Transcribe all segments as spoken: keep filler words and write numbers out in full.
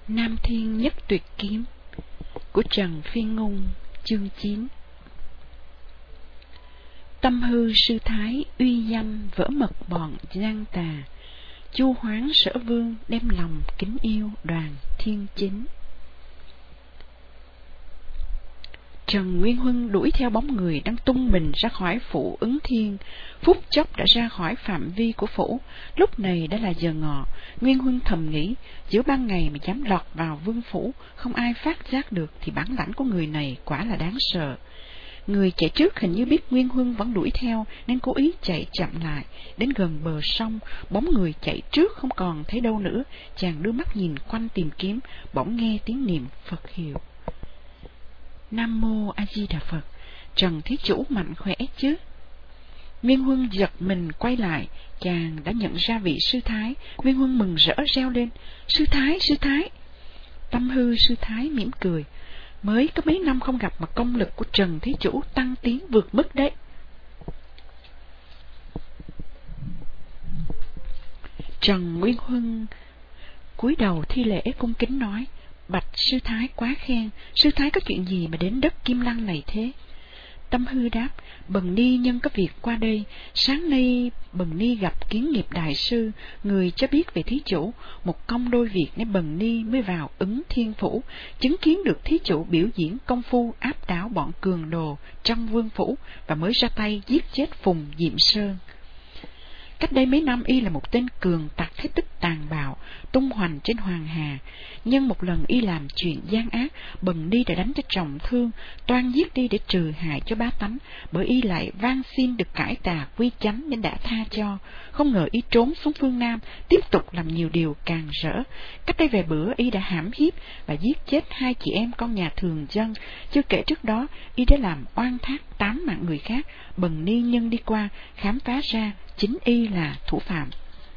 Nam Thiên Nhất Tuyệt Kiếm của Trần Phi Ngôn. Chương chín. Tâm hư sư thái uy danh vỡ mật bọn gian tà, Chu Hoáng Sở Vương đem lòng kính yêu Đoàn Thiên Chính. Trần Nguyên Huân đuổi theo bóng người đang tung mình ra khỏi phủ Ứng Thiên, phút chốc đã ra khỏi phạm vi của phủ. Lúc này đã là giờ ngọ. Nguyên Huân thầm nghĩ, giữa ban ngày mà dám lọt vào vương phủ, không ai phát giác được thì bản lãnh của người này quả là đáng sợ. Người chạy trước hình như biết Nguyên Huân vẫn đuổi theo nên cố ý chạy chậm lại. Đến gần bờ sông, bóng người chạy trước không còn thấy đâu nữa. Chàng đưa mắt nhìn quanh tìm kiếm, bỗng nghe tiếng niệm Phật hiệu. Nam Mô A Di Đà Phật. Trần thí chủ mạnh khỏe chứ? Nguyên Huân giật mình quay lại, chàng đã nhận ra vị sư thái. Nguyên Huân mừng rỡ reo lên, sư thái, sư thái. Tâm hư sư thái mỉm cười, mới có mấy năm không gặp mà công lực của Trần thí chủ tăng tiến vượt mức đấy. Trần Nguyên Huân cúi đầu thi lễ cung kính nói, bạch sư thái quá khen, sư thái có chuyện gì mà đến đất Kim Lăng này thế? Tâm hư đáp, bần ni nhân có việc qua đây. Sáng nay bần ni gặp Kiến Nghiệp đại sư, người cho biết về thí chủ, một công đôi việc nên bần ni mới vào Ứng Thiên phủ, chứng kiến được thí chủ biểu diễn công phu áp đảo bọn cường đồ trong vương phủ và mới ra tay giết chết Phùng Diệm Sơn. Cách đây mấy năm y là một tên cường tặc thế tích tàn bạo, tung hoành trên Hoàng Hà. Nhưng một lần y làm chuyện gian ác, bần ni đã đánh cho trọng thương, toan giết đi để trừ hại cho bá tánh, bởi y lại van xin được cải tà quy chánh nên đã tha cho. Không ngờ y trốn xuống phương Nam, tiếp tục làm nhiều điều càng rỡ. Cách đây vài bữa y đã hãm hiếp và giết chết hai chị em con nhà thường dân. Chưa kể trước đó y đã làm oan thác tám mạng người khác. Bần ni nhân đi qua khám phá ra chính y là thủ phạm.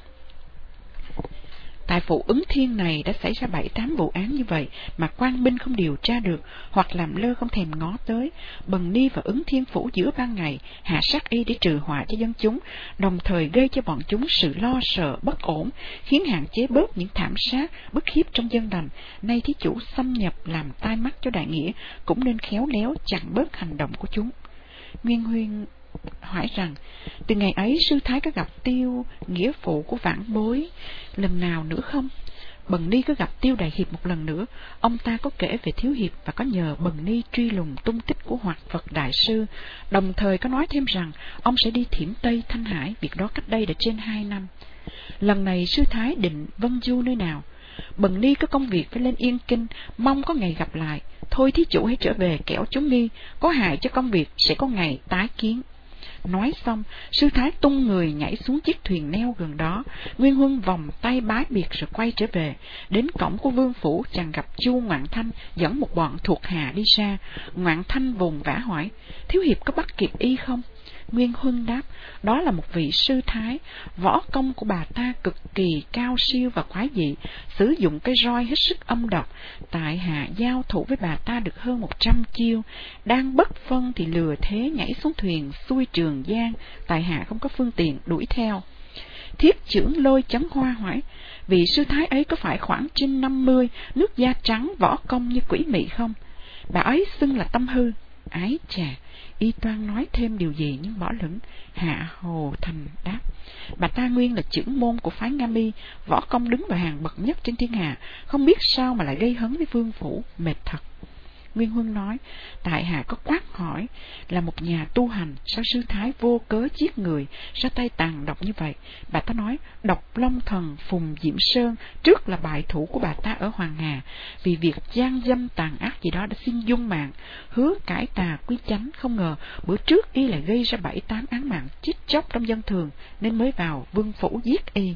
Tại phủ Ứng Thiên này đã xảy ra bảy tám vụ án như vậy mà quan binh không điều tra được, hoặc làm lơ không thèm ngó tới. Bần ni và Ứng Thiên phủ giữa ban ngày hạ sát y để trừ họa cho dân chúng, đồng thời gây cho bọn chúng sự lo sợ bất ổn, khiến hạn chế bớt những thảm sát bức hiếp trong dân lành. Nay thí chủ xâm nhập làm tai mắt cho đại nghĩa, cũng nên khéo léo chặn bớt hành động của chúng. Nguyên Huyên hỏi rằng, từ ngày ấy sư thái có gặp Tiêu nghĩa phụ của vãn bối lần nào nữa không? Bần ni có gặp Tiêu đại hiệp một lần nữa. Ông ta có kể về thiếu hiệp và có nhờ bần ni truy lùng tung tích của Hoạt Phật đại sư, đồng thời có nói thêm rằng ông sẽ đi Thiểm Tây Thanh Hải, việc đó cách đây đã trên hai năm. Lần này sư thái định vân du nơi nào? Bần ni có công việc phải lên Yên Kinh, mong có ngày gặp lại. Thôi thí chủ hãy trở về, kẻo chúng ni có hại cho công việc, sẽ có ngày tái kiến. Nói xong, sư thái tung người nhảy xuống chiếc thuyền neo gần đó. Nguyên Huân vòng tay bái biệt rồi quay trở về. Đến cổng của vương phủ, chàng gặp Chu Ngoạn Thanh dẫn một bọn thuộc hạ đi ra. Ngoạn Thanh vồn vã hỏi, thiếu hiệp có bắt kịp y không? Nguyên Huân đáp, đó là một vị sư thái, võ công của bà ta cực kỳ cao siêu và quái dị, sử dụng cái roi hết sức âm độc. Tại hạ giao thủ với bà ta được hơn một trăm chiêu, đang bất phân thì lừa thế nhảy xuống thuyền xuôi Trường Giang, tại hạ không có phương tiện đuổi theo. Thiết trưởng Lôi Chấn Hoa hỏi, vị sư thái ấy có phải khoảng trên năm mươi, nước da trắng, võ công như quỷ mị không? Bà ấy xưng là Tâm hư. Ái chà, y toan nói thêm điều gì nhưng bỏ lửng. Hạ Hồ Thành đáp, bà ta nguyên là trưởng môn của phái Nga Mi, võ công đứng vào hàng bậc nhất trên thiên hạ, không biết sao mà lại gây hấn với vương phủ, mệt thật. Nguyên Huân nói, tại hạ có quát hỏi, là một nhà tu hành, sao sư thái vô cớ giết người, ra tay tàn độc như vậy? Bà ta nói, Độc Long thần Phùng Diệm Sơn trước là bại thủ của bà ta ở Hoàng Hà, vì việc gian dâm tàn ác gì đó đã xin dung mạng, hứa cải tà quy chánh. Không ngờ bữa trước y lại gây ra bảy tám án mạng chết chóc trong dân thường, nên mới vào vương phủ giết y.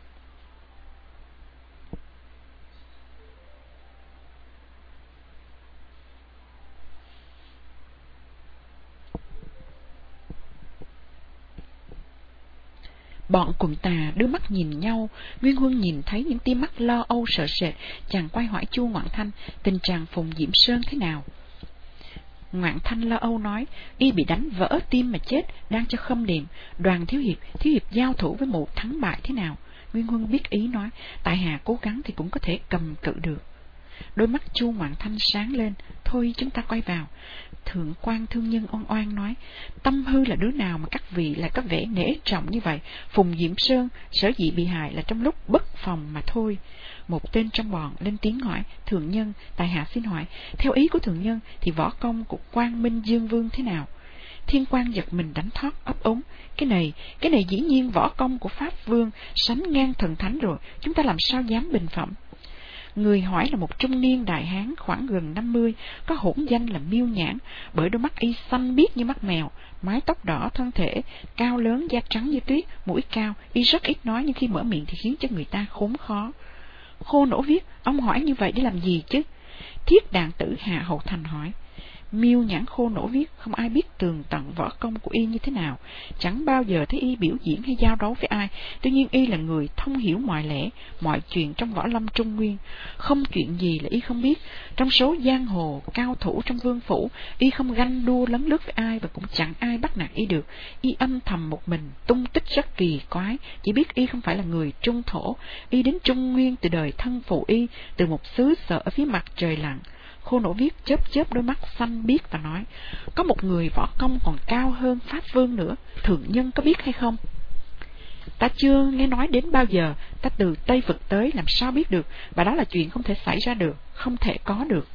Bọn quần tà đưa mắt nhìn nhau. Nguyên Huân nhìn thấy những tia mắt lo âu sợ sệt, chàng quay hỏi Chu Ngoạn Thanh, tình trạng Phùng Diệm Sơn thế nào? Ngoạn Thanh lo âu nói, y bị đánh vỡ tim mà chết, đang cho khâm điềm. Đoàn thiếu hiệp, thiếu hiệp giao thủ với một thắng bại thế nào? Nguyên Huân biết ý nói, tại hạ cố gắng thì cũng có thể cầm cự được. Đôi mắt Chu Ngoạn Thanh sáng lên. Thôi chúng ta quay vào. Thượng quan thương nhân oan oan nói, Tâm Hư là đứa nào mà các vị lại có vẻ nể trọng như vậy? Phùng Diệm Sơn sở dĩ bị hại là trong lúc bất phòng mà thôi. Một tên trong bọn lên tiếng hỏi, Thượng nhân, tại hạ xin hỏi, theo ý của thượng nhân thì võ công của Quang Minh Dương Vương thế nào? Thiên Quan giật mình đánh thoát ấp úng. Cái này, cái này dĩ nhiên võ công của Pháp Vương sánh ngang thần thánh rồi, chúng ta làm sao dám bình phẩm. Người hỏi là một trung niên đại hán khoảng gần năm mươi, có hỗn danh là Miêu Nhãn, bởi đôi mắt y xanh biếc như mắt mèo, mái tóc đỏ, thân thể cao lớn, da trắng như tuyết, mũi cao, y rất ít nói nhưng khi mở miệng thì khiến cho người ta khốn khó. Khô Nổ Viết, ông hỏi như vậy để làm gì chứ? Thiết Đàn Tử Hạ Hậu Thành hỏi. Miêu Nhãn Khô Nổ Viết, không ai biết tường tận võ công của y như thế nào, chẳng bao giờ thấy y biểu diễn hay giao đấu với ai. Tuy nhiên y là người thông hiểu mọi lẽ, mọi chuyện trong võ lâm Trung Nguyên, không chuyện gì là y không biết. Trong số giang hồ cao thủ trong vương phủ, y không ganh đua lấn lướt với ai và cũng chẳng ai bắt nạt y được. Y âm thầm một mình, tung tích rất kỳ quái, chỉ biết y không phải là người Trung Thổ. Y đến Trung Nguyên từ đời thân phụ y, từ một xứ sở ở phía mặt trời lặn. Khô Nổ Viết chớp chớp đôi mắt xanh biếc và nói, có một người võ công còn cao hơn Pháp Vương nữa, thượng nhân có biết hay không? Ta chưa nghe nói đến bao giờ, ta từ Tây Vực tới làm sao biết được, và đó là chuyện không thể xảy ra được, không thể có được.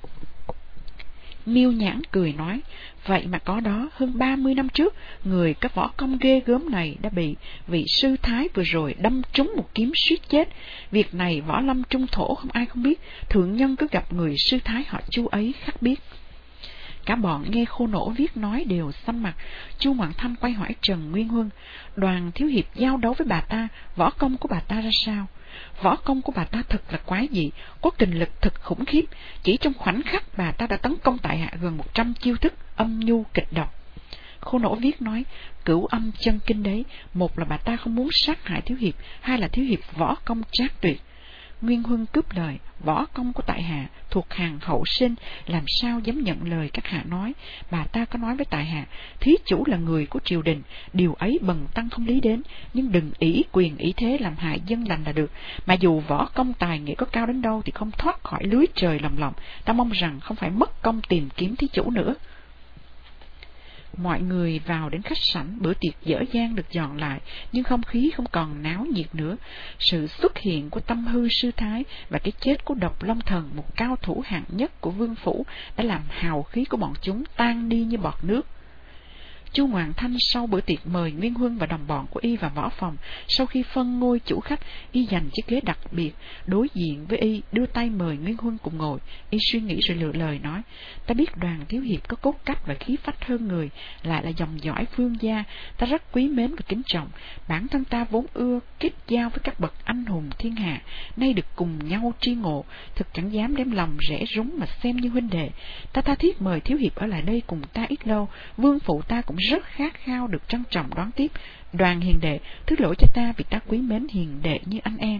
Miêu Nhãn cười nói, vậy mà có đó, hơn ba mươi năm trước, người có võ công ghê gớm này đã bị vị sư thái vừa rồi đâm trúng một kiếm suýt chết. Việc này võ lâm Trung Thổ không ai không biết, thượng nhân cứ gặp người sư thái họ Chu ấy khắc biết. Cả bọn nghe Khô Nổ Viết nói đều xanh mặt. Chu Ngoạn Thanh quay hỏi Trần Nguyên Huân, Đoàn thiếu hiệp giao đấu với bà ta, võ công của bà ta ra sao? Võ công của bà ta thật là quái dị, có kình lực thật khủng khiếp. Chỉ trong khoảnh khắc bà ta đã tấn công tại hạ gần một trăm chiêu thức âm nhu kịch độc. Khô Nổ Viết nói, cửu âm chân kinh đấy, một là bà ta không muốn sát hại thiếu hiệp, hai là thiếu hiệp võ công trác tuyệt. Nguyên Huân cướp lời, võ công của tại hạ thuộc hàng hậu sinh, làm sao dám nhận lời các hạ nói. Bà ta có nói với tại hạ, thí chủ là người của triều đình, điều ấy bần tăng không lý đến, nhưng đừng ỷ quyền ỷ thế làm hại dân lành là được. Mà dù võ công tài nghệ có cao đến đâu thì không thoát khỏi lưới trời lầm lộng. Ta mong rằng không phải mất công tìm kiếm thí chủ nữa. Mọi người vào đến khách sảnh, bữa tiệc dở dang được dọn lại, nhưng không khí không còn náo nhiệt nữa. Sự xuất hiện của Tâm Hư sư thái và cái chết của Độc Long Thần, một cao thủ hạng nhất của vương phủ, đã làm hào khí của bọn chúng tan đi như bọt nước. Chu Ngoạn Thanh sau bữa tiệc mời Nguyên Huân và đồng bọn của y vào võ phòng. Sau khi phân ngôi chủ khách, y dành chiếc ghế đặc biệt đối diện với y, đưa tay mời Nguyên Huân cùng ngồi. Y suy nghĩ rồi lựa lời nói, ta biết Đoàn thiếu hiệp có cốt cách và khí phách hơn người, lại là dòng dõi Vương gia, ta rất quý mến và kính trọng. Bản thân ta vốn ưa kết giao với các bậc anh hùng thiên hạ, nay được cùng nhau tri ngộ, thực chẳng dám đem lòng rẽ rúng mà xem như huynh đệ. Ta tha thiết mời thiếu hiệp ở lại đây cùng ta ít lâu, vương phụ ta cũng rất khát khao được trân trọng đón tiếp. Đoàn hiền đệ, thứ lỗi cho ta vì ta quý mến hiền đệ như anh em.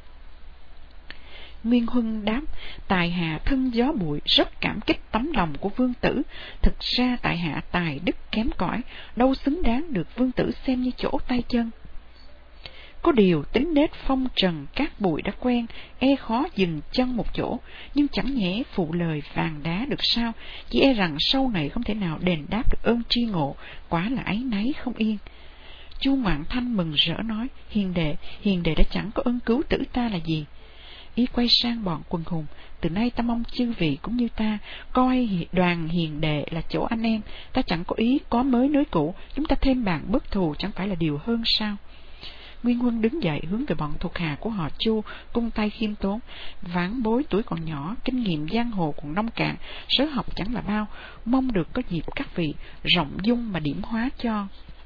Nguyên Huân đáp, tại hạ thân gió bụi, rất cảm kích tấm lòng của vương tử. Thực ra tại hạ tài đức kém cỏi, đâu xứng đáng được vương tử xem như chỗ tay chân. Có điều tính nết phong trần cát bụi đã quen, e khó dừng chân một chỗ, nhưng chẳng nhẽ phụ lời vàng đá được sao, chỉ e rằng sau này không thể nào đền đáp được ơn tri ngộ, quá là áy náy không yên. Chu Ngoạn Thanh mừng rỡ nói, hiền đệ, hiền đệ đã chẳng có ơn cứu tử ta là gì. Y quay sang bọn quần hùng, từ nay ta mong chư vị cũng như ta, coi Đoàn hiền đệ là chỗ anh em, ta chẳng có ý có mới nối cũ, chúng ta thêm bàn bớt thù chẳng phải là điều hơn sao. Nguyên Huân đứng dậy hướng về bọn thuộc hạ của họ Chu, cung tay khiêm tốn, vãn bối tuổi còn nhỏ, kinh nghiệm giang hồ còn nông cạn, sớ học chẳng là bao, mong được có dịp các vị rộng dung mà điểm hóa cho.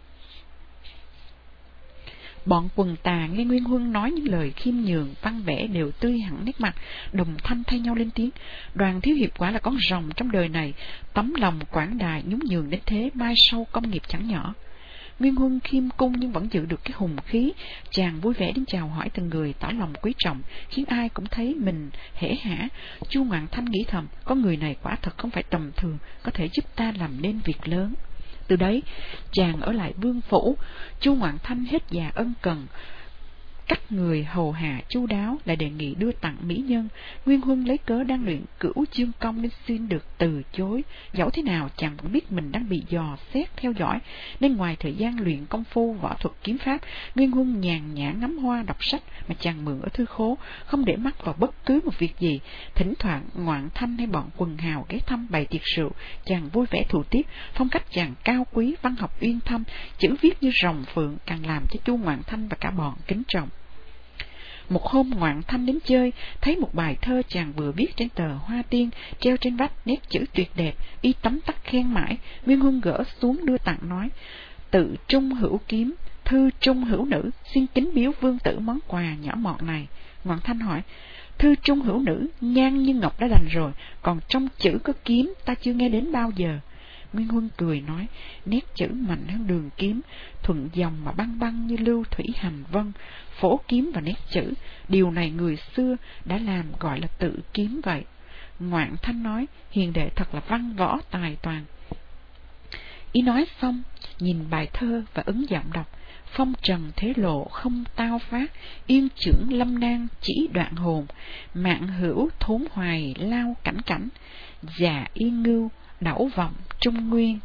Bọn quần tà nghe Nguyên Huân nói những lời khiêm nhường văn vẻ đều tươi hẳn nét mặt, đồng thanh thay nhau lên tiếng, Đoàn thiếu hiệp quả là con rồng trong đời này, tấm lòng quảng đại nhún nhường đến thế, mai sau công nghiệp chẳng nhỏ. Nguyên Huân khiêm cung nhưng vẫn giữ được cái hùng khí, chàng vui vẻ đến chào hỏi từng người, tỏ lòng quý trọng, khiến ai cũng thấy mình hễ hả. Chu Ngoạn Thanh nghĩ thầm, có người này quả thật không phải tầm thường, có thể giúp ta làm nên việc lớn. Từ đấy chàng ở lại vương phủ. Chu Ngoạn Thanh hết già ân cần, Các người hầu hạ chu đáo lại đề nghị đưa tặng mỹ nhân. Nguyên Huân lấy cớ đang luyện cửu chương công nên xin được từ chối. Dẫu thế nào chàng vẫn biết mình đang bị dò xét theo dõi, nên ngoài thời gian luyện công phu võ thuật kiếm pháp, Nguyên Huân nhàn nhã ngắm hoa đọc sách mà chàng mượn ở thư khố, không để mắt vào bất cứ một việc gì. Thỉnh thoảng Ngoạn Thanh hay bọn quần hào ghé thăm bày tiệc rượu, chàng vui vẻ thụ tiếp. Phong cách chàng cao quý, văn học uyên thâm, chữ viết như rồng phượng, càng làm cho chu Ngoạn Thanh và cả bọn kính trọng. Một hôm Ngoạn Thanh đến chơi, thấy một bài thơ chàng vừa viết trên tờ hoa tiên treo trên vách, nét chữ tuyệt đẹp, y tấm tắc khen mãi. Nguyên Huân gỡ xuống đưa tặng, nói: Tự trung hữu kiếm, thư trung hữu nữ, xin kính biếu vương tử món quà nhỏ mọn này. Ngoạn Thanh hỏi: Thư trung hữu nữ, nhan như ngọc đã đành rồi, còn trong chữ có kiếm ta chưa nghe đến bao giờ. Nguyên Huân cười nói: Nét chữ mạnh hơn đường kiếm, thuận dòng mà băng băng như lưu thủy hành vân, phổ kiếm và nét chữ, điều này người xưa đã làm gọi là tự kiếm vậy. Ngoạn Thanh nói: Hiền đệ thật là văn võ tài toàn. Ý nói xong, nhìn bài thơ và ứng giọng đọc: Phong trần thế lộ không tao phát, yên chưởng lâm nan chỉ đoạn hồn, mạng hữu thốn hoài lao cảnh cảnh, già yên ngưu đẩu vọng trung nguyên.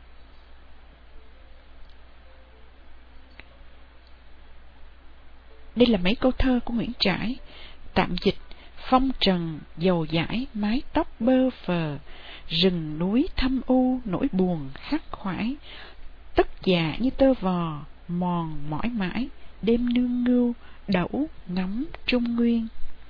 Đây là mấy câu thơ của Nguyễn Trãi. Tạm dịch: Phong trần dầu dãi mái tóc bơ phờ, rừng núi thâm u nỗi buồn khắc khoải, tất già như tơ vò mòn mỏi mãi, đêm nương ngưu đẩu ngắm trung nguyên.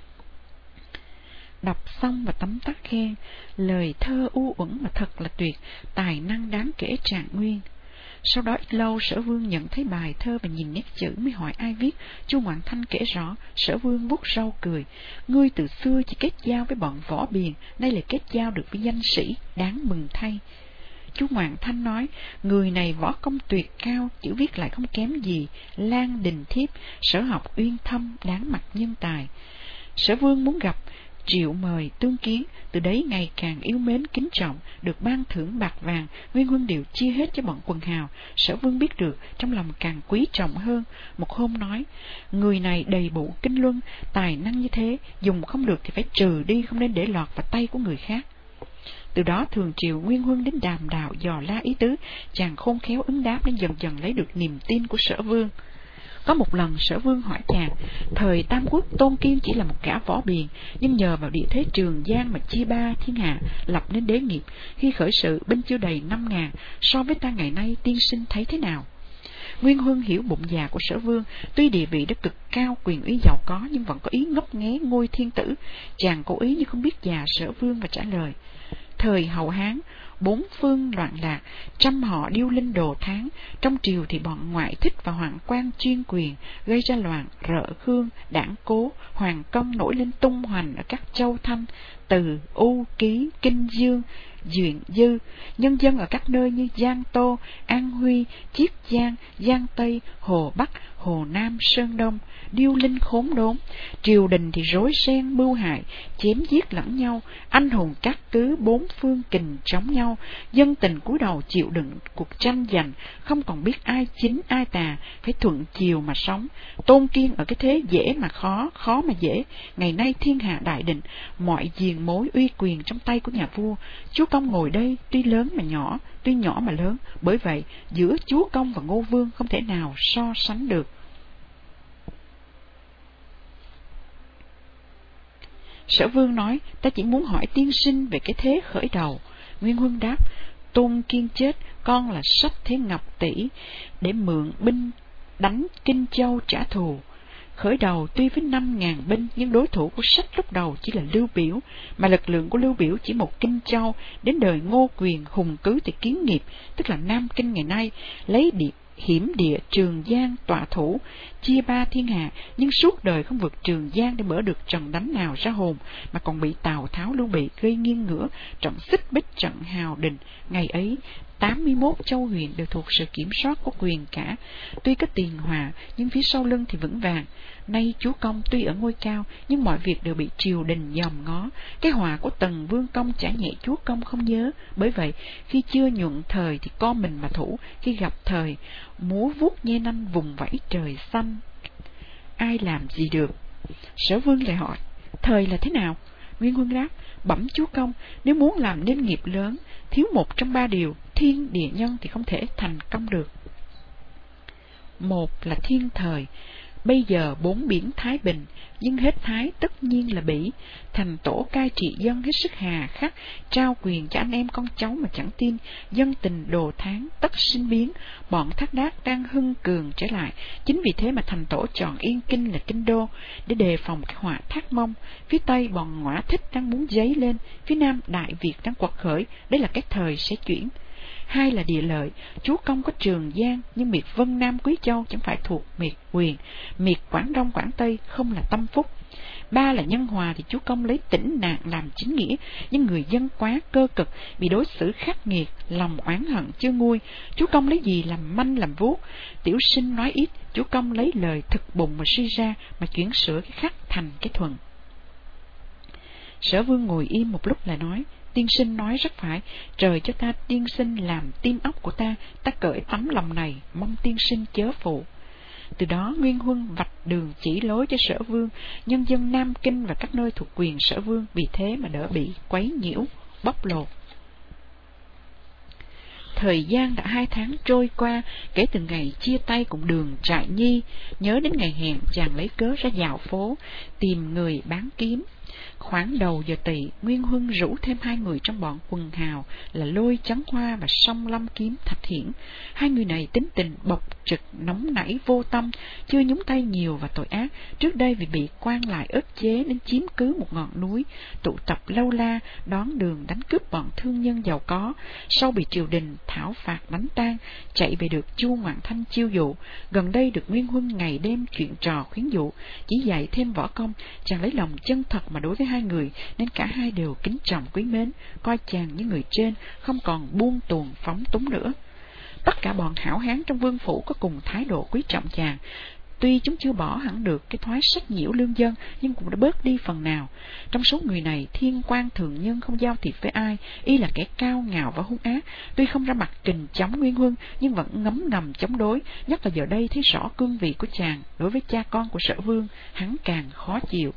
Đọc xong và tấm tắc khen, lời thơ u uẩn mà thật là tuyệt, tài năng đáng kể Trạng Nguyên. Sau đó ít lâu, Sở Vương nhận thấy bài thơ và nhìn nét chữ mới hỏi ai viết. Chu Ngoạn Thanh kể rõ. Sở Vương vuốt râu cười: Ngươi từ xưa chỉ kết giao với bọn võ biền, nay lại kết giao được với danh sĩ, đáng mừng thay. Chu Ngoạn Thanh nói: Người này võ công tuyệt cao, chữ viết lại không kém gì Lan Đình Thiếp, sở học uyên thâm, đáng mặt nhân tài. Sở Vương muốn gặp, triệu mời tương kiến, từ đấy ngày càng yêu mến kính trọng, được ban thưởng bạc vàng, Nguyên Huân đều chia hết cho bọn quần hào. Sở Vương biết được, trong lòng càng quý trọng hơn. Một hôm nói: Người này đầy bụ kinh luân, tài năng như thế, dùng không được thì phải trừ đi, không nên để lọt vào tay của người khác. Từ đó thường triều Nguyên Huân đến đàm đạo dò la ý tứ, chàng khôn khéo ứng đáp nên dần dần lấy được niềm tin của Sở Vương. Có một lần Sở Vương hỏi chàng: Thời Tam Quốc Tôn Kiên chỉ là một gã võ biền, nhưng nhờ vào địa thế Trường Giang mà chia ba thiên hạ, lập nên đế nghiệp. Khi khởi sự binh chưa đầy năm ngàn, so với ta ngày nay tiên sinh thấy thế nào? Nguyên Huân hiểu bụng dạ của Sở Vương, tuy địa vị đã cực cao, quyền uy giàu có, nhưng vẫn có ý ngấp nghé ngôi thiên tử. Chàng cố ý như không biết già Sở Vương và trả lời: Thời Hậu Hán, bốn phương loạn lạc, trăm họ điêu linh đồ tháng, trong triều thì bọn ngoại thích và hoàng quan chuyên quyền, gây ra loạn rợ khương, đảng cố, hoàng công nổi lên tung hoành ở các châu Thanh, Từ, U, Ký, Kinh Dương, Duyện Dư. Nhân dân ở các nơi như Giang Tô, An Huy, Chiết Giang, Giang Tây, Hồ Bắc, Hồ Nam, Sơn Đông, điêu linh khốn đốn. Triều đình thì rối ren mưu hại, chém giết lẫn nhau, anh hùng các cứ bốn phương kình chống nhau. Dân tình cúi đầu chịu đựng cuộc tranh giành, không còn biết ai chính ai tà, phải thuận chiều mà sống. Tôn Kiên ở cái thế dễ mà khó, khó mà dễ. Ngày nay thiên hạ đại định, mọi diền mối uy quyền trong tay của nhà vua. Chúa Công ngồi đây tuy lớn mà nhỏ, tuy nhỏ mà lớn, bởi vậy giữa Chúa Công và Ngô Vương không thể nào so sánh được. Sở Vương nói: Ta chỉ muốn hỏi tiên sinh về cái thế khởi đầu. Nguyên Huân đáp: Tôn Kiên chết, con là sách thế ngọc tỷ, để mượn binh đánh Kinh Châu trả thù. Khởi đầu tuy với năm ngàn binh, nhưng đối thủ của sách lúc đầu chỉ là Lưu Biểu, mà lực lượng của Lưu Biểu chỉ một Kinh Châu. Đến đời Ngô Quyền hùng cứ thì Kiến Nghiệp, tức là Nam Kinh ngày nay, lấy địa hiểm địa Trường Giang tọa thủ, chia ba thiên hạ, nhưng suốt đời không vượt Trường Giang để mở được trận đánh nào ra hồn, mà còn bị Tào Tháo Lưu Bị gây nghiêng ngửa, trận xích bích trận Hào Đình. Ngày ấy tám mươi mốt châu huyện đều thuộc sự kiểm soát của Quyền cả, tuy có tiền hòa nhưng phía sau lưng thì vững vàng. Nay Chúa Công tuy ở ngôi cao, nhưng mọi việc đều bị triều đình dòm ngó. Cái họa của Tần Vương Công chả nhẹ Chúa Công không nhớ. Bởi vậy khi chưa nhuận thời thì co mình mà thủ, khi gặp thời múa vuốt nhe nanh vùng vẫy trời xanh. ai làm gì được. Sở Vương lại hỏi, thời là thế nào? Nguyên Huân đáp, bẩm chúa công, nếu muốn làm nên nghiệp lớn, thiếu một trong ba điều, thiên địa nhân thì không thể thành công được. Một là thiên thời. Bây giờ bốn biển thái bình, nhưng hết thái tất nhiên là bỉ. Thành tổ cai trị dân hết sức hà khắc, trao quyền cho anh em con cháu mà chẳng tin. Dân tình đồ tháng tất sinh biến, bọn Thác Đác đang hưng cường trở lại. Chính vì thế mà thành tổ chọn Yên Kinh là kinh đô, để đề phòng cái họa Thác Mông. Phía tây bọn Ngõa Thích đang muốn dấy lên, phía nam Đại Việt đang quật khởi. Đây là cái thời sẽ chuyển. Hai là địa lợi, chúa công có Trường Giang, nhưng miệt Vân Nam Quý Châu chẳng phải thuộc miệt Quyền, miệt Quảng Đông Quảng Tây không là tâm phúc. Ba là nhân hòa, thì chúa công lấy tĩnh nạn làm chính nghĩa, nhưng người dân quá cơ cực, bị đối xử khắc nghiệt, lòng oán hận chưa nguôi. Chúa công lấy gì làm manh làm vuốt, tiểu sinh nói ít, chúa công lấy lời thực bụng mà suy ra, mà chuyển sửa cái khắc thành cái thuần. Sở Vương ngồi im một lúc lại nói, tiên sinh nói rất phải, trời cho ta tiên sinh làm tim óc của ta, ta cởi tấm lòng này, mong tiên sinh chớ phụ. Từ đó Nguyên Huân vạch đường chỉ lối cho Sở Vương, nhân dân Nam Kinh và các nơi thuộc quyền Sở Vương vì thế mà đỡ bị quấy nhiễu, bóc lột. Thời gian đã hai tháng trôi qua kể từ ngày chia tay cùng Đường Trại Nhi. Nhớ đến ngày hẹn, chàng lấy cớ ra dạo phố tìm người bán kiếm. Khoảng đầu giờ tỵ, Nguyên Huân rủ thêm hai người trong bọn quần hào là Lôi Chấn Hoa và Song Lâm Kiếm Thạch Hiển. Hai người này tính tình bộc trực, nóng nảy, vô tâm, chưa nhúng tay nhiều vào tội ác. Trước đây vì bị quan lại ức chế nên chiếm cứ một ngọn núi, tụ tập lâu la, đón đường đánh cướp bọn thương nhân giàu có. Sau bị triều đình thảo phạt đánh tan, chạy về được Chu Ngoạn Thanh chiêu dụ. Gần đây được Nguyên Huân ngày đêm chuyện trò khuyến dụ, chỉ dạy thêm võ công. Chàng lấy lòng chân thật mà đối với hai người, nên cả hai đều kính trọng quý mến, coi chàng như người trên, không còn buông tuồng phóng túng nữa. Tất cả bọn hảo hán trong vương phủ có cùng thái độ quý trọng chàng. Tuy chúng chưa bỏ hẳn được cái thói sách nhiễu lương dân, nhưng cũng đã bớt đi phần nào. Trong số người này, Thiên Quan thường nhân không giao thiệp với ai, y là kẻ cao ngạo và hung ác. Tuy không ra mặt kình chống Nguyên Huân, nhưng vẫn ngấm ngầm chống đối. Nhất là giờ đây thấy rõ cương vị của chàng đối với cha con của Sở Vương, hắn càng khó chịu.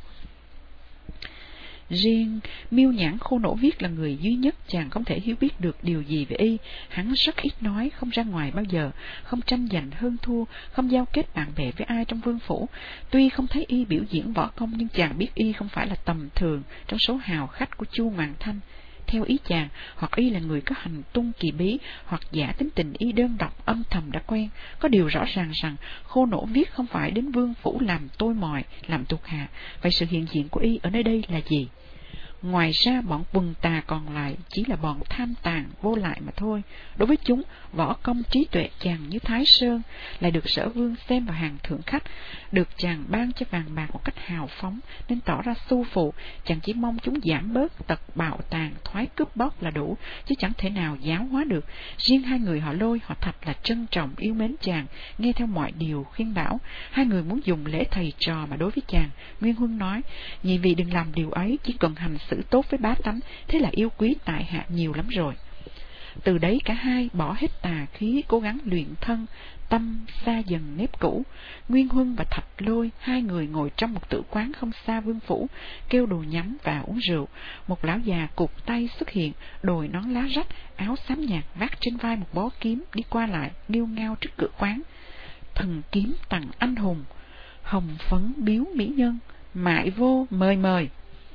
Riêng Miêu Nhãn Khô Nổ Viết là người duy nhất chàng không thể hiểu biết được điều gì về y. Hắn rất ít nói, không ra ngoài bao giờ, không tranh giành hơn thua, không giao kết bạn bè với ai trong vương phủ. Tuy không thấy y biểu diễn võ công, nhưng chàng biết y không phải là tầm thường trong số hào khách của Chu Ngoạn Thanh. Theo ý chàng, hoặc y là người có hành tung kỳ bí, hoặc giả tính tình y đơn độc âm thầm đã quen. Có điều rõ ràng rằng Khô Nổ Viết không phải đến vương phủ làm tôi mòi, làm thuộc hạ. Vậy sự hiện diện của y ở nơi đây là gì? Ngoài ra bọn quần tà còn lại chỉ là bọn tham tàn vô lại mà thôi. Đối với chúng, võ công trí tuệ chàng như Thái Sơn, lại được Sở Vương xem vào hàng thượng khách, được chàng ban cho vàng bạc một cách hào phóng, nên tỏ ra xu phụ. Chàng chỉ mong chúng giảm bớt tật bạo tàn, thoái cướp bóc là đủ, chứ chẳng thể nào giáo hóa được. Riêng hai người họ Lôi, họ Thạch là trân trọng yêu mến chàng, nghe theo mọi điều khuyên bảo. Hai người muốn dùng lễ thầy trò mà đối với chàng. Nguyên Huân nói, nhị vị đừng làm điều ấy, chỉ cần hành xử tốt với bá tánh, thế là yêu quý tại hạ nhiều lắm rồi. Từ đấy cả hai bỏ hết tà khí, cố gắng luyện thân, tâm xa dần nếp cũ. Nguyên Huân và Thạch Lôi, hai người ngồi trong một tử quán không xa vương phủ, kêu đồ nhắm và uống rượu. Một lão già cụt tay xuất hiện, đồi nón lá rách, áo xám nhạt, vác trên vai một bó kiếm, đi qua lại nghêu ngao trước cửa quán. Thần kiếm tặng anh hùng, hồng phấn biếu mỹ nhân, mại vô mời mời.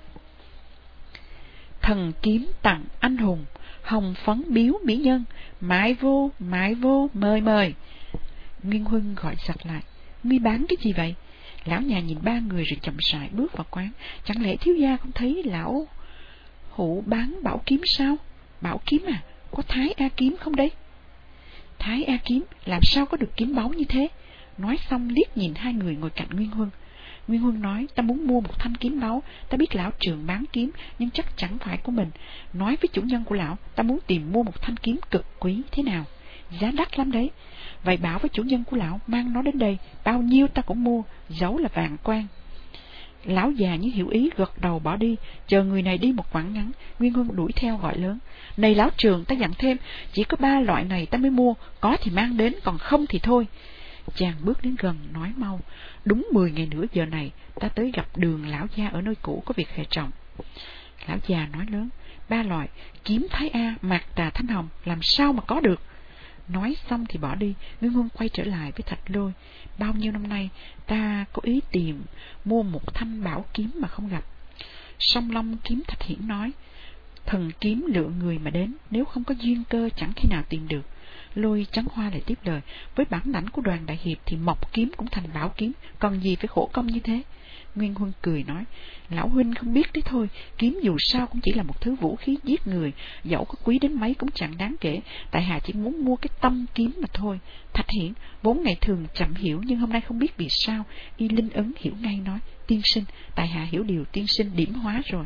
Thần kiếm tặng anh hùng, hồng phấn biếu mỹ nhân, mãi vô, mãi vô, mời mời. Nguyên Huân gọi giật lại, ngươi bán cái gì vậy? Lão nhà nhìn ba người rồi chậm rãi bước vào quán. Chẳng lẽ thiếu gia không thấy lão hữu bán bảo kiếm sao? Bảo kiếm à? Có Thái A kiếm không đấy? Thái A kiếm? Làm sao có được kiếm báu như thế? Nói xong liếc nhìn hai người ngồi cạnh Nguyên Huân. Nguyên Huân nói, ta muốn mua một thanh kiếm báu, ta biết lão trường bán kiếm, nhưng chắc chẳng phải của mình. Nói với chủ nhân của lão, ta muốn tìm mua một thanh kiếm cực quý, thế nào? Giá đắt lắm đấy. Vậy bảo với chủ nhân của lão, mang nó đến đây, bao nhiêu ta cũng mua, dẫu là vàng quan. Lão già như hiểu ý gật đầu bỏ đi. Chờ người này đi một quãng ngắn, Nguyên Huân đuổi theo gọi lớn, này lão trường, ta dặn thêm, chỉ có ba loại này ta mới mua, có thì mang đến, còn không thì thôi. Chàng bước đến gần nói mau, đúng mười ngày nữa giờ này ta tới gặp Đường lão gia ở nơi cũ có việc hệ trọng. Lão già nói lớn, ba loại kiếm Thái A, Mạc Tà, Thanh Hồng làm sao mà có được. Nói xong thì bỏ đi. Nguyên Huân quay trở lại với Thạch Lôi. Bao nhiêu năm nay ta có ý tìm mua một thanh bảo kiếm mà không gặp. Song Long Kiếm Thạch Hiển nói, thần kiếm lựa người mà đến, nếu không có duyên cơ chẳng khi nào tìm được. Lôi Chấn Hoa lại tiếp lời, với bản lãnh của Đoàn đại hiệp thì mộc kiếm cũng thành bảo kiếm, còn gì phải khổ công như thế. Nguyên Huân cười nói, lão huynh không biết đấy thôi, kiếm dù sao cũng chỉ là một thứ vũ khí giết người, dẫu có quý đến mấy cũng chẳng đáng kể, tại hạ chỉ muốn mua cái tâm kiếm mà thôi. Thạch Hiển vốn ngày thường chậm hiểu, nhưng hôm nay không biết vì sao y linh ứng hiểu ngay, nói, tiên sinh, tại hạ hiểu điều tiên sinh điểm hóa rồi.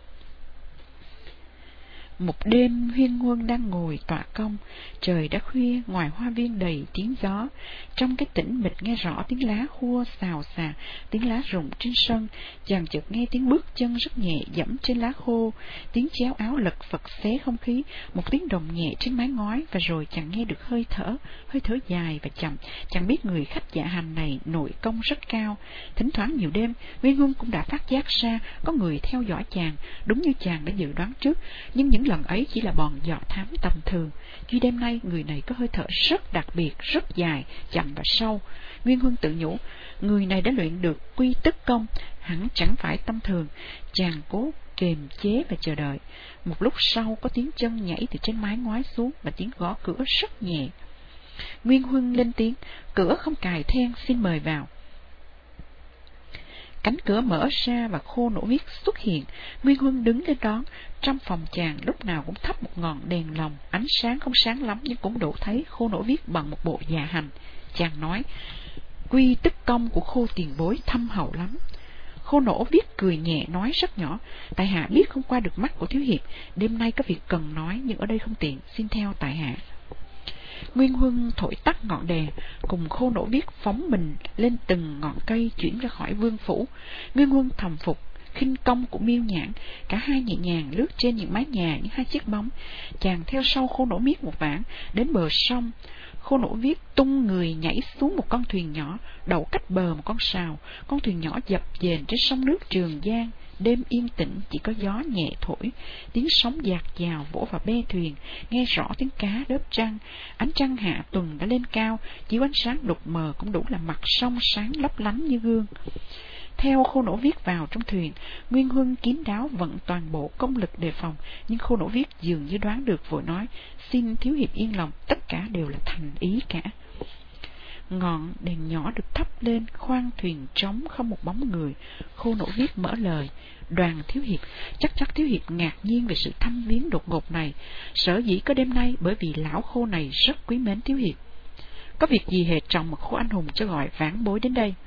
Một đêm Huyên Huân đang ngồi tọa công, trời đã khuya, ngoài hoa viên đầy tiếng gió. Trong cái tĩnh mịch nghe rõ tiếng lá khua xào xạc, tiếng lá rụng trên sân. Chàng chợt nghe tiếng bước chân rất nhẹ dẫm trên lá khô, tiếng chéo áo lật phật xé không khí, một tiếng đồng nhẹ trên mái ngói, và rồi chàng nghe được hơi thở, hơi thở dài và chậm. Chàng biết người khách dạ hành này nội công rất cao. Thỉnh thoảng nhiều đêm, Huyên Huân cũng đã phát giác ra có người theo dõi chàng, đúng như chàng đã dự đoán trước, nhưng những lần ấy chỉ là bọn dò thám tầm thường. Duy đêm nay người này có hơi thở rất đặc biệt, rất dài, chậm và sâu. Nguyên Huân tự nhủ, người này đã luyện được quy tức công, hẳn chẳng phải tâm thường. Chàng cố kiềm chế và chờ đợi. Một lúc sau có tiếng chân nhảy từ trên mái ngói xuống và tiếng gõ cửa rất nhẹ. Nguyên Huân lên tiếng, cửa không cài then, xin mời vào. Cánh cửa mở ra và Khô Nổ Viết xuất hiện. Nguyên Huân đứng lên đón. Trong phòng chàng lúc nào cũng thắp một ngọn đèn lồng, ánh sáng không sáng lắm nhưng cũng đủ thấy Khô Nổ Viết bằng một bộ dạ hành. Chàng nói, quy tức công của Khô tiền bối thâm hậu lắm. Khô Nổ Viết cười nhẹ nói rất nhỏ, tại hạ biết không qua được mắt của thiếu hiệp, đêm nay có việc cần nói nhưng ở đây không tiện, xin theo tại hạ. Nguyên Huân thổi tắt ngọn đèn, cùng Khô Nổ Viết phóng mình lên từng ngọn cây chuyển ra khỏi vương phủ. Nguyên Huân thầm phục khinh công của Miêu Nhãn, cả hai nhẹ nhàng lướt trên những mái nhà như hai chiếc bóng. Chàng theo sau Khô Nổ Viết một vãng, đến bờ sông. Khô Nổ Viết tung người nhảy xuống một con thuyền nhỏ, đậu cách bờ một con sào. Con thuyền nhỏ dập dềnh trên sông nước Trường Giang. Đêm yên tĩnh, chỉ có gió nhẹ thổi, tiếng sóng dạt dào vỗ vào be thuyền, nghe rõ tiếng cá đớp trăng. Ánh trăng hạ tuần đã lên cao, chiếu ánh sáng đục mờ cũng đủ làm mặt sông sáng lấp lánh như gương. Theo Khô Nổ Viết vào trong thuyền, Nguyên Huân kín đáo vận toàn bộ công lực đề phòng, nhưng Khô Nổ Viết dường như đoán được, vội nói, xin thiếu hiệp yên lòng, tất cả đều là thành ý cả. Ngọn đèn nhỏ được thắp lên, khoang thuyền trống không một bóng người. Khô Nổ Viết mở lời, Đoàn thiếu hiệp, chắc chắc thiếu hiệp ngạc nhiên về sự thăm viếng đột ngột này. Sở dĩ có đêm nay bởi vì lão Khô này rất quý mến thiếu hiệp. Có việc gì hệ trọng mà Khô anh hùng cho gọi vãn bối đến đây?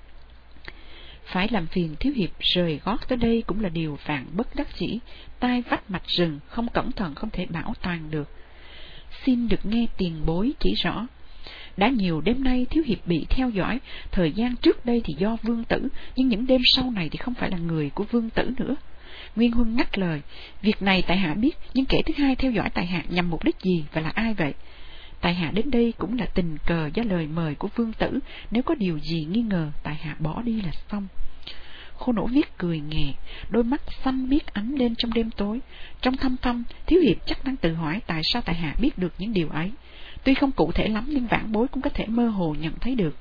Phải làm phiền thiếu hiệp rời gót tới đây cũng là điều vạn bất đắc dĩ, tai vách mạch rừng, không cẩn thận không thể bảo toàn được. Xin được nghe tiền bối chỉ rõ. Đã nhiều đêm nay thiếu hiệp bị theo dõi, thời gian trước đây thì do Vương Tử, nhưng những đêm sau này thì không phải là người của Vương Tử nữa. Nguyên Huân ngắt lời, việc này tại hạ biết, nhưng kẻ thứ hai theo dõi tại hạ nhằm mục đích gì và là ai vậy? Tại hạ đến đây cũng là tình cờ do lời mời của Vương Tử, nếu có điều gì nghi ngờ tại hạ bỏ đi là xong. Khô Nổ Viết cười nhẹ, đôi mắt xanh biếc ánh lên trong đêm tối. Trong thâm thâm, thiếu hiệp chắc đang tự hỏi tại sao tại hạ biết được những điều ấy. Tuy không cụ thể lắm nhưng vãn bối cũng có thể mơ hồ nhận thấy được.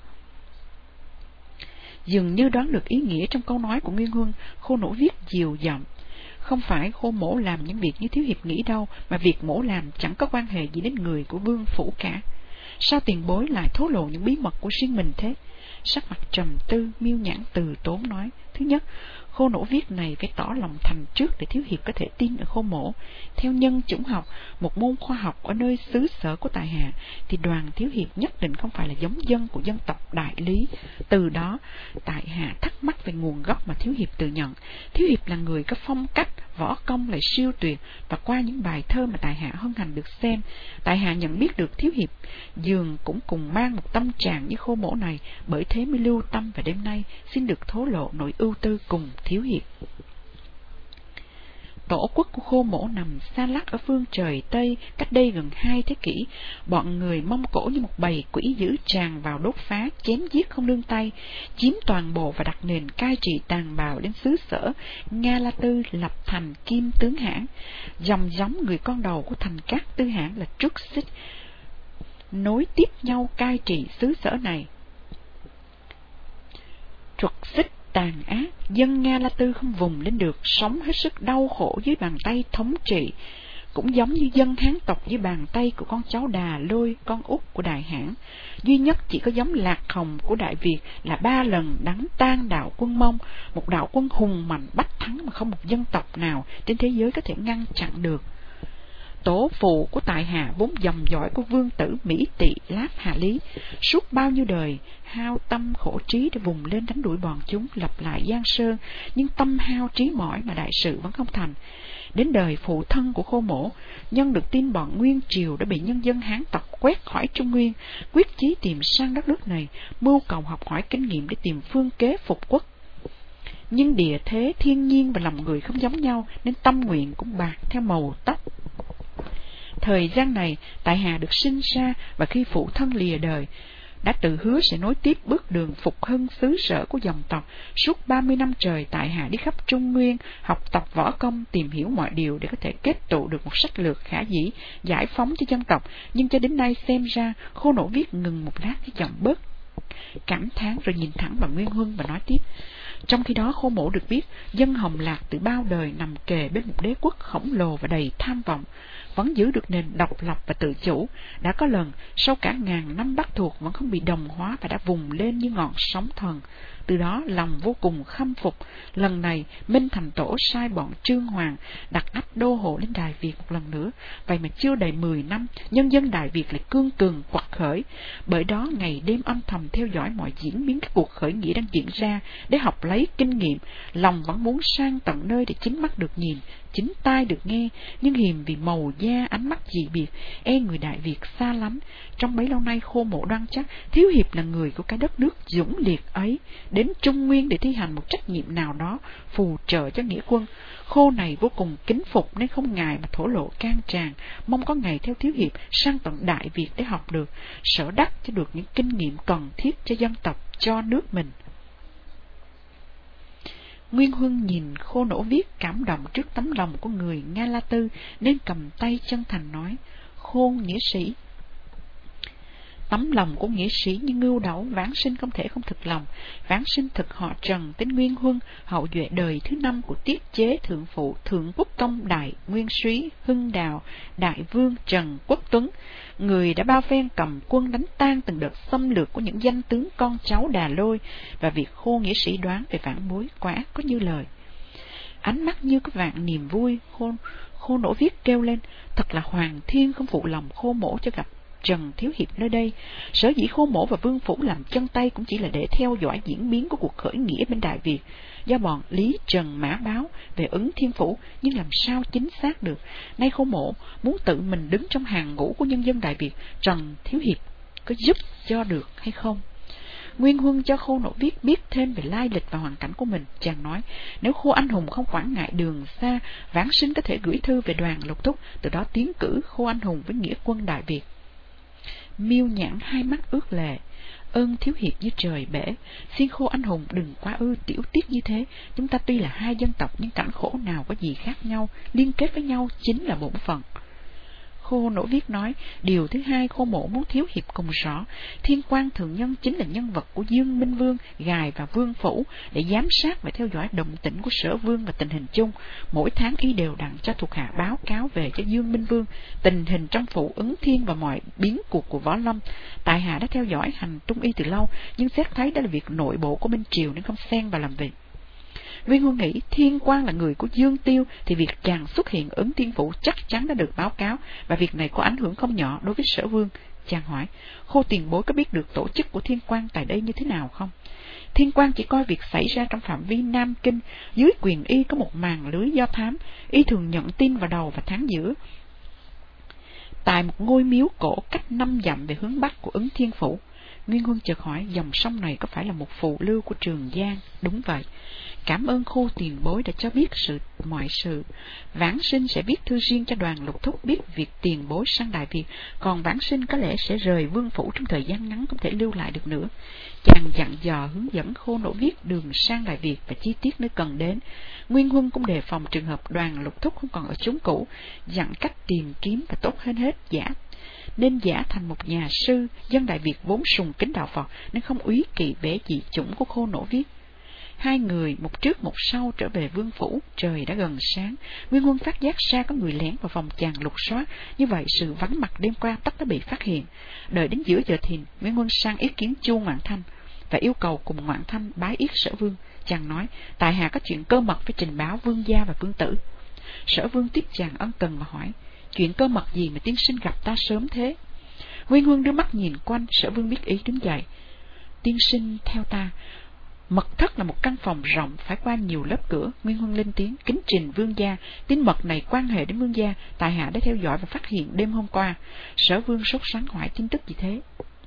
Dường như đoán được ý nghĩa trong câu nói của Nguyên Huân, Khô Nổ Viết dịu giọng. Không phải Khô mỗ làm những việc như thiếu hiệp nghĩ đâu, mà việc mỗ làm chẳng có quan hệ gì đến người của Vương phủ cả. Sao tiền bối lại thổ lộ những bí mật của riêng mình thế? Sắc mặt trầm tư, Miêu Nhãn từ tốn nói, thứ nhất, Khô Nổ Viết này phải tỏ lòng thành trước để thiếu hiệp có thể tin ở Khô mỗ. Theo nhân chủng học, một môn khoa học ở nơi xứ sở của tại hạ, thì Đoàn thiếu hiệp nhất định không phải là giống dân của dân tộc Đại Lý. Từ đó, tại hạ thắc mắc về nguồn gốc mà thiếu hiệp tự nhận. Thiếu hiệp là người có phong cách, võ công lại siêu tuyệt, và qua những bài thơ mà tại hạ hân hạnh được xem, tại hạ nhận biết được thiếu hiệp dường cũng cùng mang một tâm trạng như Khô mỗ này, bởi thế mới lưu tâm và đêm nay xin được thổ lộ nỗi ưu tư cùng thiếu hiệp. Tổ quốc của Khô Mỗ nằm xa lắc ở phương trời Tây, cách đây gần hai thế kỷ. Bọn người Mông Cổ như một bầy quỷ dữ tràn vào đốt phá, chém giết không nương tay, chiếm toàn bộ và đặt nền cai trị tàn bạo đến xứ sở Nga La Tư, lập thành Kim Tướng Hãn. Dòng giống người con đầu của thành các Tư Hãn là Trúc Xích nối tiếp nhau cai trị xứ sở này. Trúc Xích tàn ác, dân Nga La Tư không vùng lên được, sống hết sức đau khổ dưới bàn tay thống trị, cũng giống như dân Hán tộc dưới bàn tay của con cháu Đà Lôi, con út của Đại Hãn. Duy nhất chỉ có giống Lạc Hồng của Đại Việt là ba lần đánh tan đạo quân Mông, một đạo quân hùng mạnh bách thắng mà không một dân tộc nào trên thế giới có thể ngăn chặn được. Tổ phụ của Tại Hà vốn dòng dõi của vương tử Mỹ Tỵ Láp Hà Lý, suốt bao nhiêu đời hao tâm khổ trí để vùng lên đánh đuổi bọn chúng, lập lại Giang Sơn, nhưng tâm hao trí mỏi mà đại sự vẫn không thành. Đến đời phụ thân của Khô Mỗ, nhân được tin bọn Nguyên Triều đã bị nhân dân Hán tộc quét khỏi Trung Nguyên, quyết chí tìm sang đất nước này, mưu cầu học hỏi kinh nghiệm để tìm phương kế phục quốc. Nhưng địa thế, thiên nhiên và lòng người không giống nhau, nên tâm nguyện cũng bạc theo màu tóc. Thời gian này, Tại Hà được sinh ra, và khi phụ thân lìa đời, đã tự hứa sẽ nối tiếp bước đường phục hưng xứ sở của dòng tộc. Suốt ba mươi năm trời, Tại Hà đi khắp Trung Nguyên, học tập võ công, tìm hiểu mọi điều để có thể kết tụ được một sách lược khả dĩ, giải phóng cho dân tộc. Nhưng cho đến nay xem ra, Khô Nỗ viết ngừng một lát cái giọng bớt cảm thán, rồi nhìn thẳng vào Nguyên Huân và nói tiếp. Trong khi đó, Khô Mỗ được biết, dân Hồng Lạc từ bao đời nằm kề bên một đế quốc khổng lồ và đầy tham vọng, vẫn giữ được nền độc lập và tự chủ. Đã có lần, sau cả ngàn năm Bắc thuộc vẫn không bị đồng hóa và đã vùng lên như ngọn sóng thần. Từ đó, lòng vô cùng khâm phục. Lần này, Minh Thành Tổ sai bọn Trương Hoàng đặt ách đô hộ lên Đại Việt một lần nữa. Vậy mà chưa đầy mười năm, nhân dân Đại Việt lại cương cường quật khởi. Bởi đó, ngày đêm âm thầm theo dõi mọi diễn biến các cuộc khởi nghĩa đang diễn ra để học lấy kinh nghiệm. Lòng vẫn muốn sang tận nơi để chính mắt được nhìn, chính tai được nghe, nhưng hiềm vì màu da, ánh mắt dị biệt, e người Đại Việt xa lắm. Trong bấy lâu nay, Khô Mỗ đoan chắc Thiếu Hiệp là người của cái đất nước dũng liệt ấy, đến Trung Nguyên để thi hành một trách nhiệm nào đó, phù trợ cho nghĩa quân. Khô này vô cùng kính phục nên không ngại mà thổ lộ can tràn, mong có ngày theo Thiếu Hiệp sang tận Đại Việt để học được, sở đắc cho được những kinh nghiệm cần thiết cho dân tộc, cho nước mình. Nguyên Huân nhìn Khô Nỗ viết, cảm động trước tấm lòng của người Nga La Tư, nên cầm tay chân thành nói: Khô nghĩa sĩ. Tấm lòng của nghĩa sĩ như ngưu đẩu, Vãn Sinh không thể không thực lòng. Vãn Sinh thực họ Trần, tên Nguyên Huân, hậu duệ đời thứ năm của tiết chế thượng phụ Thượng Quốc Công Đại Nguyên Súy Hưng Đào Đại Vương Trần Quốc Tuấn, người đã bao phen cầm quân đánh tan từng đợt xâm lược của những danh tướng con cháu Đà Lôi. Và việc Khô nghĩa sĩ đoán về vãn bối quả có như lời. Ánh mắt như có vạn niềm vui, Khô, Khô Nỗ viết kêu lên: thật là Hoàng Thiên không phụ lòng Khô Mỗ cho gặp Trần Thiếu Hiệp nơi đây. Sở dĩ Khô Mỗ và Vương Phủ làm chân tay cũng chỉ là để theo dõi diễn biến của cuộc khởi nghĩa bên Đại Việt do bọn Lý Trần Mã báo về Ứng Thiên Phủ, nhưng làm sao chính xác được. Nay Khô Mỗ muốn tự mình đứng trong hàng ngũ của nhân dân Đại Việt, Trần Thiếu Hiệp có giúp cho được hay không? Nguyên Huân cho Khô Nỗ viết biết thêm về lai lịch và hoàn cảnh của mình. Chàng nói: nếu Khô anh hùng không quản ngại đường xa, Vãn Sinh có thể gửi thư về đoàn Lục Thúc, từ đó tiến cử Khô anh hùng với nghĩa quân Đại Việt. Miêu Nhãn hai mắt ướt lệ: ơn Thiếu Hiệp như trời bể, xin Khô anh hùng đừng quá ư tiểu tiết như thế. Chúng ta tuy là hai dân tộc nhưng cảnh khổ nào có gì khác nhau, liên kết với nhau chính là bổn phận. Khô Nỗ viết nói: điều thứ hai Khô Mỗ muốn Thiếu Hiệp cùng rõ, Thiên Quang Thượng Nhân chính là nhân vật của Dương Minh Vương, Gài và Vương Phủ, để giám sát và theo dõi động tĩnh của Sở Vương và tình hình chung. Mỗi tháng y đều đặn cho thuộc hạ báo cáo về cho Dương Minh Vương tình hình trong phủ Ứng Thiên và mọi biến cuộc của Võ Lâm. Tại hạ đã theo dõi hành tung y từ lâu, nhưng xét thấy đó là việc nội bộ của Minh Triều nên không xen vào làm việc. Nguyên Huân nghĩ Thiên Quang là người của Dương Tiêu thì việc chàng xuất hiện Ứng Thiên Phủ chắc chắn đã được báo cáo, và việc này có ảnh hưởng không nhỏ đối với Sở Vương. Chàng hỏi: Khô tiền bối có biết được tổ chức của Thiên Quang tại đây như thế nào không? Thiên Quang chỉ coi việc xảy ra trong phạm vi Nam Kinh, dưới quyền y có một màn lưới do thám, y thường nhận tin vào đầu và tháng giữa, tại một ngôi miếu cổ cách năm dặm về hướng bắc của Ứng Thiên Phủ. Nguyên Huân chợt hỏi: dòng sông này có phải là một phụ lưu của Trường Giang? Đúng vậy. cảm ơn khu tiền bối đã cho biết sự mọi sự. Vãn Sinh sẽ viết thư riêng cho Đoàn Lục Thúc biết việc tiền bối sang Đại Việt, còn Vãn Sinh có lẽ sẽ rời vương phủ trong thời gian ngắn, không thể lưu lại được nữa. Chàng dặn dò hướng dẫn Khô Nỗ viết đường sang Đại Việt và chi tiết nơi cần đến. Nguyên Huân cũng đề phòng trường hợp Đoàn Lục Thúc không còn ở chốn cũ, dặn cách tìm kiếm và tốt hơn hết giả nên giả thành một nhà sư. Dân Đại Việt vốn sùng kính đạo Phật nên không úy kỵ vẻ dị chủng của Khô Nỗ viết. Hai người một trước một sau trở về vương phủ. Trời đã gần sáng. Nguyên Huân phát giác ra có người lén vào phòng chàng lục soát, như vậy sự vắng mặt đêm qua tất đã bị phát hiện. Đợi đến giữa giờ thìn, Nguyên Huân sang ý kiến Chu Ngoạn Thanh và yêu cầu cùng Ngoạn Thanh bái yết Sở Vương. Chàng nói tại hạ có chuyện cơ mật phải trình báo vương gia và vương tử. Sở Vương tiếp chàng ân cần và hỏi chuyện cơ mật gì mà tiên sinh gặp ta sớm thế? Nguyên Huân đưa mắt nhìn quanh. Sở Vương biết ý đứng dậy. Tiên sinh theo ta. Mật thất là một căn phòng rộng phải qua nhiều lớp cửa. Nguyên Huân lên tiếng kính trình vương gia, tín mật này quan hệ đến vương gia, tại hạ đã theo dõi và phát hiện đêm hôm qua. Sở Vương sốt sắng hỏi tin tức gì thế?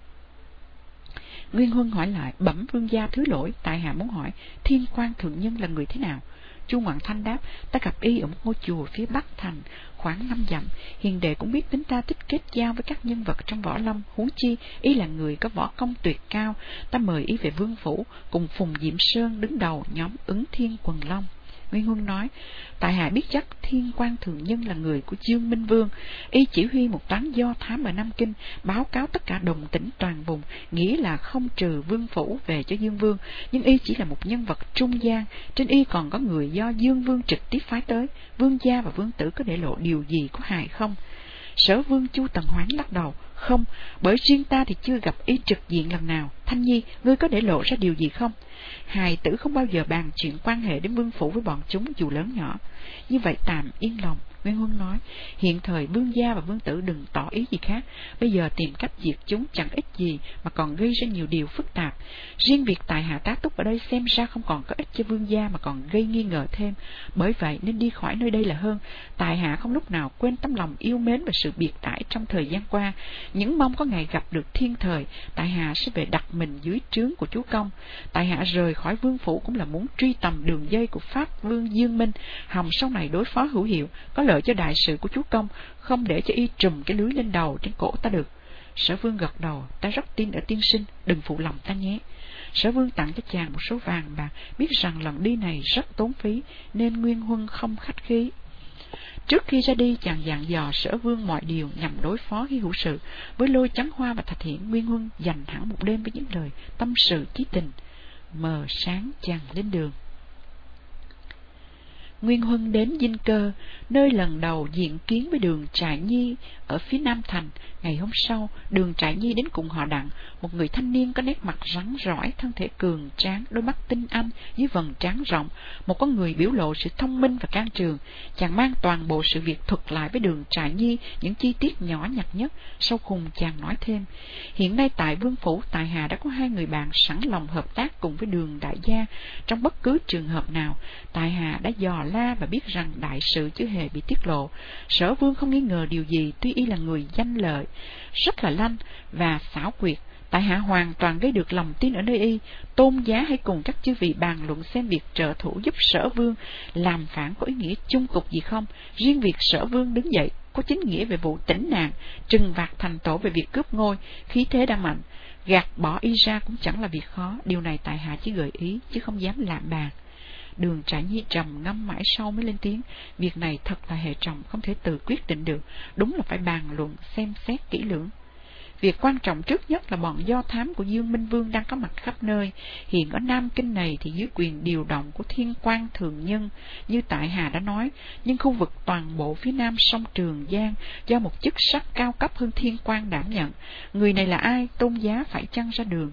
Nguyên Huân hỏi lại bẩm vương gia thứ lỗi, tại hạ muốn hỏi Thiên Quan thượng nhân là người thế nào? Chu Ngoạn Thanh đáp ta gặp y ở một ngôi chùa phía bắc thành khoảng năm dặm. Hiền đệ cũng biết tính ta thích kết giao với các nhân vật trong võ lâm, huống chi y là người có võ công tuyệt cao. Ta mời y về vương phủ cùng Phùng Diệm Sơn đứng đầu nhóm Ứng Thiên Quần Long. Nguyên Huân nói tại hạ biết chắc Thiên Quan thượng nhân là người của Dương Minh Vương. Y chỉ huy một toán do thám ở Nam Kinh, báo cáo tất cả đồng tỉnh toàn vùng, nghĩa là không trừ vương phủ về cho Dương Vương. Nhưng y chỉ là một nhân vật trung gian, trên y còn có người do Dương Vương trực tiếp phái tới. Vương gia và vương tử có để lộ điều gì có hại không? Sở Vương Chu Tần Hoán lắc đầu không, bởi riêng ta thì chưa gặp y trực diện lần nào. Thanh Nhi, ngươi có để lộ ra điều gì không? Hài tử không bao giờ bàn chuyện quan hệ đến vương phủ với bọn chúng dù lớn nhỏ. Như vậy tạm yên lòng. Nguyên Huân nói hiện thời vương gia và vương tử đừng tỏ ý gì khác. Bây giờ tìm cách diệt chúng chẳng ích gì mà còn gây ra nhiều điều phức tạp. Riêng việc tại hạ tá túc ở đây xem ra không còn có ích cho vương gia mà còn gây nghi ngờ thêm. Bởi vậy nên đi khỏi nơi đây là hơn. Tại hạ không lúc nào quên tấm lòng yêu mến và sự biệt đãi trong thời gian qua. Những mong có ngày gặp được thiên thời, tại hạ sẽ về đặt mình dưới trướng của chúa công. Tại hạ rời khỏi vương phủ cũng là muốn truy tầm đường dây của Pháp Vương Dương Minh, hòng sau này đối phó hữu hiệu, có lợi cho đại sự của chúa công, không để cho y trùm cái lưới lên đầu trên cổ ta được. Sở Vương gật đầu, ta rất tin ở tiên sinh, đừng phụ lòng ta nhé. Sở Vương tặng cho chàng một số vàng bạc, biết rằng lần đi này rất tốn phí nên Nguyên Huân không khách khí. Trước khi ra đi, chàng dặn dò Sở Vương mọi điều nhằm đối phó khi hữu sự. Với Lôi Chấn Hoa và Thạch Hiển, Nguyên Huân dành hẳn một đêm với những lời tâm sự chí tình. Mờ sáng chàng lên đường. Nguyên Huân đến Dinh Cơ, nơi lần đầu diện kiến với Đường Trại Nhi ở phía Nam thành. Ngày hôm sau, Đường Trại Nhi đến cùng họ Đặng, một người thanh niên có nét mặt rắn rỏi, thân thể cường tráng, đôi mắt tinh anh dưới vầng trán rộng, một con người biểu lộ sự thông minh và can trường. Chàng mang toàn bộ sự việc thuật lại với Đường Trại Nhi những chi tiết nhỏ nhặt nhất. Sau cùng chàng nói thêm, hiện nay tại vương phủ tại hạ đã có hai người bạn sẵn lòng hợp tác cùng với Đường đại gia trong bất cứ trường hợp nào. Tại hạ đã dò la và biết rằng đại sự chưa hề bị tiết lộ. Sở Vương không nghi ngờ điều gì, tuy y là người danh lợi, rất là lanh và xảo quyệt. Tại hạ hoàn toàn gây được lòng tin ở nơi y. Tôn giá hãy cùng các chư vị bàn luận xem việc trợ thủ giúp Sở Vương làm phản có ý nghĩa chung cục gì không. Riêng việc Sở Vương đứng dậy có chính nghĩa về vụ tỉnh nạn, trừng phạt thành tổ về việc cướp ngôi, khí thế đang mạnh, gạt bỏ y ra cũng chẳng là việc khó. Điều này tại hạ chỉ gợi ý chứ không dám lạm bàn. Đường Trại Nhi trầm ngâm mãi sau mới lên tiếng, việc này thật là hệ trọng, không thể tự quyết định được, đúng là phải bàn luận xem xét kỹ lưỡng. Việc quan trọng trước nhất là bọn do thám của Dương Minh Vương đang có mặt khắp nơi. Hiện ở Nam Kinh này thì dưới quyền điều động của Thiên Quan thượng nhân như tại hạ đã nói, nhưng khu vực toàn bộ phía nam sông Trường Giang do một chức sắc cao cấp hơn Thiên Quan đảm nhận. Người này là ai? Tôn giá phải chăng ra đường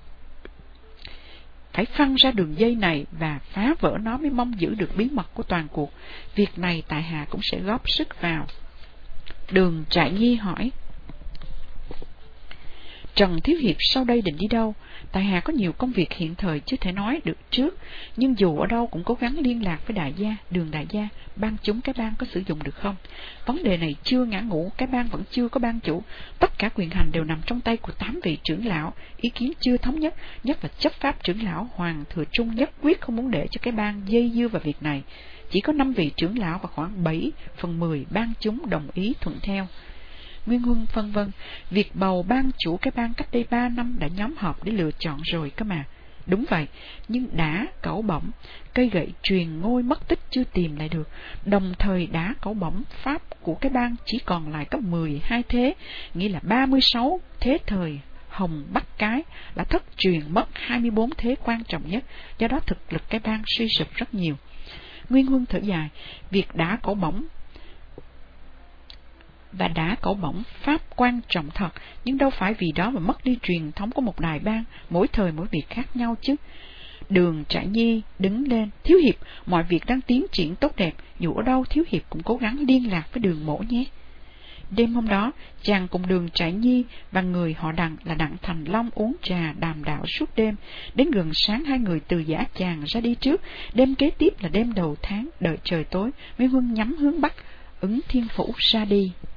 phải phăng ra đường dây này và phá vỡ nó mới mong giữ được bí mật của toàn cuộc. Việc này tại hạ cũng sẽ góp sức vào. Đường Trại Nhi hỏi, Trần Thiếu Hiệp sau đây định đi đâu? Tại hạ có nhiều công việc hiện thời chưa thể nói được trước, nhưng dù ở đâu cũng cố gắng liên lạc với đại gia, Đường đại gia, ban chúng cái bang có sử dụng được không? Vấn đề này chưa ngã ngũ, cái bang vẫn chưa có ban chủ, tất cả quyền hành đều nằm trong tay của tám vị trưởng lão, ý kiến chưa thống nhất, nhất là chấp pháp trưởng lão Hoàng Thừa Trung nhất quyết không muốn để cho cái bang dây dưa vào việc này. Chỉ có năm vị trưởng lão và khoảng bảy phần mười ban chúng đồng ý thuận theo. Nguyên Huân phân vân, việc bầu ban chủ cái bang cách đây ba năm đã nhóm họp để lựa chọn rồi cơ mà. Đúng vậy, nhưng đã cẩu bổng, cây gậy truyền ngôi mất tích chưa tìm lại được, đồng thời đã cẩu bổng pháp của cái bang chỉ còn lại có mười hai thế, nghĩa là ba mươi sáu thế thời Hồng Bắc Cái, đã thất truyền mất hai mươi bốn thế quan trọng nhất, do đó thực lực cái bang suy sụp rất nhiều. Nguyên Huân thở dài, việc đã cẩu bổng và đã cẩu bổng pháp quan trọng thật, nhưng đâu phải vì đó mà mất đi truyền thống của một đài bang, mỗi thời mỗi việc khác nhau chứ. Đường Trại Nhi đứng lên, Thiếu Hiệp, mọi việc đang tiến triển tốt đẹp, dù ở đâu Thiếu Hiệp cũng cố gắng liên lạc với Đường Mỗ nhé. Đêm hôm đó, chàng cùng Đường Trại Nhi và người họ Đặng là Đặng Thành Long uống trà đàm đạo suốt đêm, đến gần sáng hai người từ Dã Tràng ra đi trước. Đêm kế tiếp là đêm đầu tháng, đợi trời tối, Nguyên Huân nhắm hướng Bắc, Ứng Thiên Phủ ra đi.